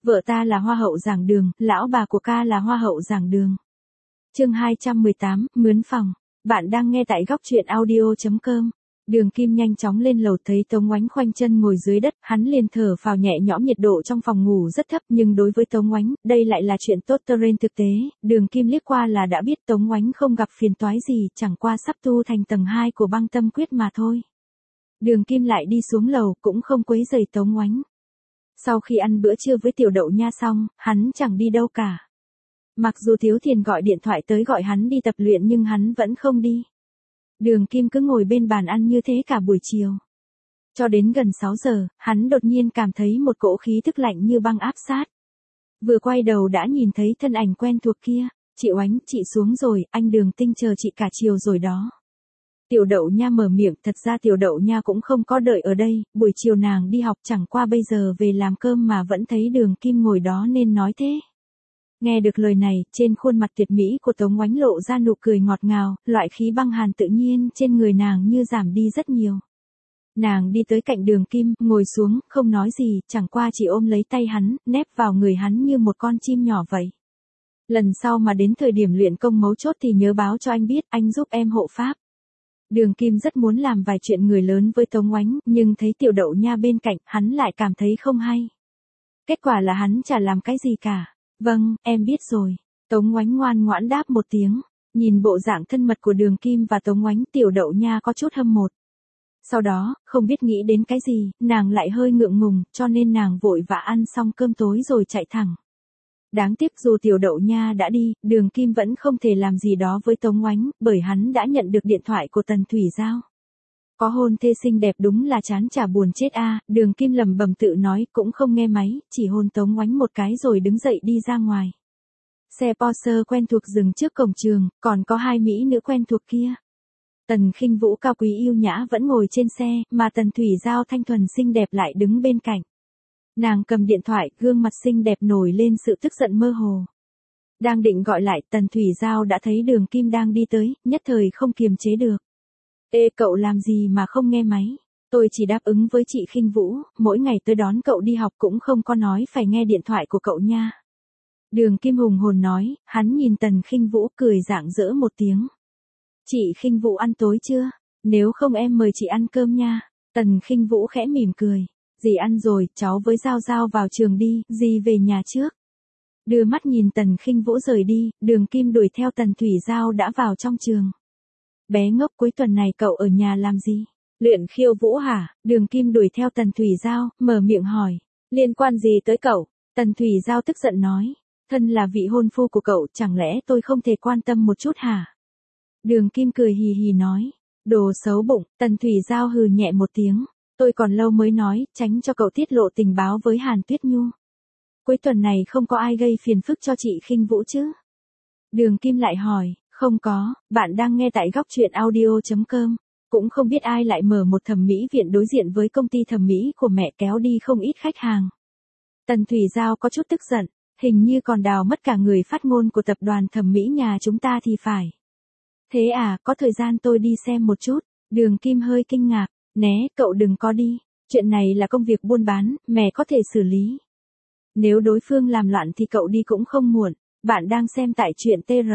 Vợ ta là hoa hậu giảng đường, lão bà của ca là hoa hậu giảng đường. Chương 218, mướn phòng. Bạn đang nghe tại góc truyện audio.com. Đường Kim nhanh chóng lên lầu thấy Tống Oánh khoanh chân ngồi dưới đất, hắn liền thở phào nhẹ nhõm. Nhiệt độ trong phòng ngủ rất thấp, nhưng đối với Tống Oánh, đây lại là chuyện tốt. Trên thực tế, Đường Kim liếc qua là đã biết Tống Oánh không gặp phiền toái gì, chẳng qua sắp tu thành tầng 2 của băng tâm quyết mà thôi. Đường Kim lại đi xuống lầu, cũng không quấy rầy Tống Oánh. Sau khi ăn bữa trưa với Tiểu Đậu Nha xong, hắn chẳng đi đâu cả. Mặc dù Thiếu Thiền gọi điện thoại tới gọi hắn đi tập luyện nhưng hắn vẫn không đi. Đường Kim cứ ngồi bên bàn ăn như thế cả buổi chiều. Cho đến gần 6 giờ, hắn đột nhiên cảm thấy một cỗ khí tức lạnh như băng áp sát. Vừa quay đầu đã nhìn thấy thân ảnh quen thuộc kia. Chị Oánh, chị xuống rồi, anh Đường Tinh chờ chị cả chiều rồi đó. Tiểu Đậu Nha mở miệng, thật ra Tiểu Đậu Nha cũng không có đợi ở đây, buổi chiều nàng đi học, chẳng qua bây giờ về làm cơm mà vẫn thấy Đường Kim ngồi đó nên nói thế. Nghe được lời này, trên khuôn mặt tuyệt mỹ của Tống Oánh lộ ra nụ cười ngọt ngào, loại khí băng hàn tự nhiên trên người nàng như giảm đi rất nhiều. Nàng đi tới cạnh Đường Kim, ngồi xuống, không nói gì, chẳng qua chỉ ôm lấy tay hắn, nép vào người hắn như một con chim nhỏ vậy. Lần sau mà đến thời điểm luyện công mấu chốt thì nhớ báo cho anh biết, anh giúp em hộ pháp. Đường Kim rất muốn làm vài chuyện người lớn với Tống Oánh, nhưng thấy Tiểu Đậu Nha bên cạnh, hắn lại cảm thấy không hay. Kết quả là hắn chả làm cái gì cả. Vâng, em biết rồi. Tống Oánh ngoan ngoãn đáp một tiếng. Nhìn bộ dạng thân mật của Đường Kim và Tống Oánh, Tiểu Đậu Nha có chút hâm mộ. Sau đó, không biết nghĩ đến cái gì, nàng lại hơi ngượng ngùng, cho nên nàng vội vã ăn xong cơm tối rồi chạy thẳng. Đáng tiếc dù Tiểu Đậu Nha đã đi, Đường Kim vẫn không thể làm gì đó với Tống Oánh, bởi hắn đã nhận được điện thoại của Tần Thủy Giao. Có hôn thê xinh đẹp đúng là chán chả buồn chết a. Đường Kim lẩm bẩm tự nói, cũng không nghe máy, chỉ hôn Tống Oánh một cái rồi đứng dậy đi ra ngoài. Xe Porsche quen thuộc dừng trước cổng trường, còn có hai mỹ nữ quen thuộc kia. Tần Khinh Vũ cao quý yêu nhã vẫn ngồi trên xe, mà Tần Thủy Giao thanh thuần xinh đẹp lại đứng bên cạnh. Nàng cầm điện thoại, gương mặt xinh đẹp nổi lên sự tức giận mơ hồ. Đang định gọi lại, Tần Thủy Giao đã thấy Đường Kim đang đi tới, nhất thời không kiềm chế được. Ê cậu làm gì mà không nghe máy? Tôi chỉ đáp ứng với chị Khinh Vũ, mỗi ngày tôi đón cậu đi học cũng không có nói phải nghe điện thoại của cậu nha. Đường Kim hùng hồn nói, hắn nhìn Tần Khinh Vũ cười rạng rỡ một tiếng. Chị Khinh Vũ ăn tối chưa? Nếu không em mời chị ăn cơm nha. Tần Khinh Vũ khẽ mỉm cười. Dì ăn rồi, cháu với Giao Giao vào trường đi, dì về nhà trước. Đưa mắt nhìn Tần Khinh Vũ rời đi, Đường Kim đuổi theo Tần Thủy Giao đã vào trong trường. Bé ngốc, cuối tuần này cậu ở nhà làm gì? Luyện khiêu vũ hả? Đường Kim đuổi theo Tần Thủy Giao, mở miệng hỏi. Liên quan gì tới cậu? Tần Thủy Giao tức giận nói. Thân là vị hôn phu của cậu, chẳng lẽ tôi không thể quan tâm một chút hả? Đường Kim cười hì hì nói. Đồ xấu bụng. Tần Thủy Giao hừ nhẹ một tiếng. Tôi còn lâu mới nói, tránh cho cậu tiết lộ tình báo với Hàn Tuyết Nhu. Cuối tuần này không có ai gây phiền phức cho chị Khinh Vũ chứ? Đường Kim lại hỏi. Không có, bạn đang nghe tại góc truyện audio.com. Cũng không biết ai lại mở một thẩm mỹ viện đối diện với công ty thẩm mỹ của mẹ, kéo đi không ít khách hàng. Tần Thủy Giao có chút tức giận, hình như còn đào mất cả người phát ngôn của tập đoàn thẩm mỹ nhà chúng ta thì phải. Thế à, có thời gian tôi đi xem một chút. Đường Kim hơi kinh ngạc. Né, cậu đừng có đi. Chuyện này là công việc buôn bán, mẹ có thể xử lý. Nếu đối phương làm loạn thì cậu đi cũng không muộn. Bạn đang xem tại truyện TR.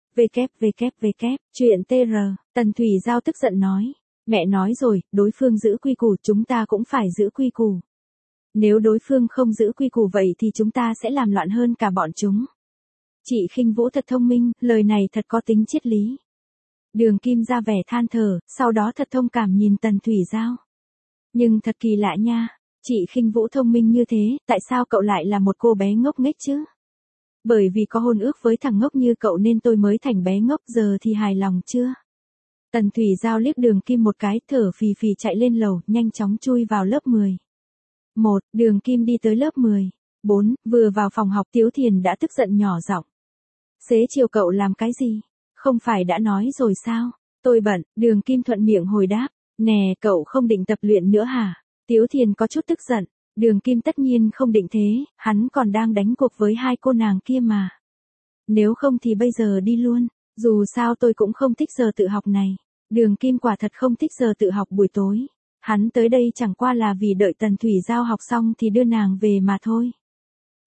Chuyện TR, Tần Thủy Giao tức giận nói. Mẹ nói rồi, đối phương giữ quy củ, chúng ta cũng phải giữ quy củ. Nếu đối phương không giữ quy củ vậy thì chúng ta sẽ làm loạn hơn cả bọn chúng. Chị Khinh Vũ thật thông minh, lời này thật có tính triết lý. Đường Kim ra vẻ than thở, sau đó thật thông cảm nhìn Tần Thủy Giao. Nhưng thật kỳ lạ nha, chị Khinh Vũ thông minh như thế, tại sao cậu lại là một cô bé ngốc nghếch chứ? Bởi vì có hôn ước với thằng ngốc như cậu nên tôi mới thành bé ngốc, giờ thì hài lòng chưa? Tần Thủy Giao liếc Đường Kim một cái, thở phì phì chạy lên lầu, nhanh chóng chui vào lớp 10. 1. Đường Kim đi tới lớp 10. 4. Vừa vào phòng học Tiếu Thiền đã tức giận nhỏ giọng. Xế chiều cậu làm cái gì? Không phải đã nói rồi sao? Tôi bận. Đường Kim thuận miệng hồi đáp. Nè, cậu không định tập luyện nữa hả? Tiếu Thiền có chút tức giận. Đường Kim tất nhiên không định thế, hắn còn đang đánh cuộc với hai cô nàng kia mà. Nếu không thì bây giờ đi luôn, dù sao tôi cũng không thích giờ tự học này. Đường Kim quả thật không thích giờ tự học buổi tối. Hắn tới đây chẳng qua là vì đợi Tần Thủy Giao học xong thì đưa nàng về mà thôi.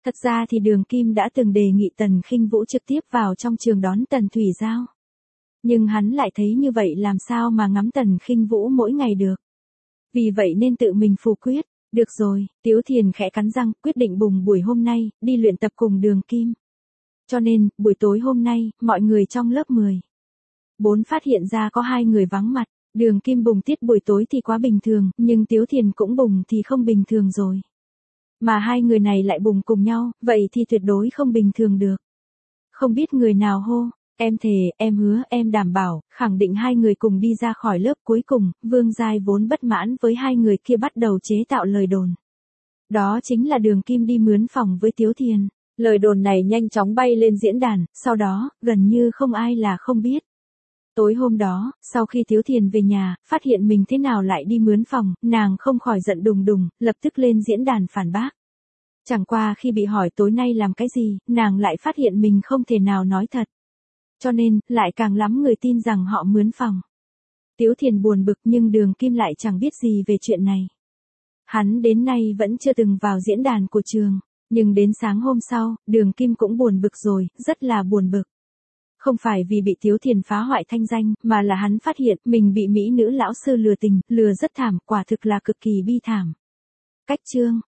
Thật ra thì Đường Kim đã từng đề nghị Tần Khinh Vũ trực tiếp vào trong trường đón Tần Thủy Giao. Nhưng hắn lại thấy như vậy làm sao mà ngắm Tần Khinh Vũ mỗi ngày được. Vì vậy nên tự mình phủ quyết. Được rồi, Tiếu Thiền khẽ cắn răng, quyết định bùng buổi hôm nay, đi luyện tập cùng Đường Kim. Cho nên, buổi tối hôm nay, mọi người trong lớp 4 phát hiện ra có 2 người vắng mặt. Đường Kim bùng tiết buổi tối thì quá bình thường, nhưng Tiếu Thiền cũng bùng thì không bình thường rồi. Mà 2 người này lại bùng cùng nhau, vậy thì tuyệt đối không bình thường được. Không biết người nào hô, em thề, em hứa, em đảm bảo, khẳng định 2 người cùng đi ra khỏi lớp. Cuối cùng, Vương Giai vốn bất mãn với 2 người kia bắt đầu chế tạo lời đồn. Đó chính là Đường Kim đi mướn phòng với Tiếu Thiền. Lời đồn này nhanh chóng bay lên diễn đàn, sau đó, gần như không ai là không biết. Tối hôm đó, sau khi Tiếu Thiền về nhà, phát hiện mình thế nào lại đi mướn phòng, nàng không khỏi giận đùng đùng, lập tức lên diễn đàn phản bác. Chẳng qua khi bị hỏi tối nay làm cái gì, nàng lại phát hiện mình không thể nào nói thật. Cho nên, lại càng lắm người tin rằng họ mướn phòng. Tiếu Thiền buồn bực nhưng Đường Kim lại chẳng biết gì về chuyện này. Hắn đến nay vẫn chưa từng vào diễn đàn của trường, nhưng đến sáng hôm sau, Đường Kim cũng buồn bực rồi, rất là buồn bực. Không phải vì bị Tiếu Thiền phá hoại thanh danh, mà là hắn phát hiện mình bị mỹ nữ lão sư lừa tình, lừa rất thảm, quả thực là cực kỳ bi thảm. Cách chương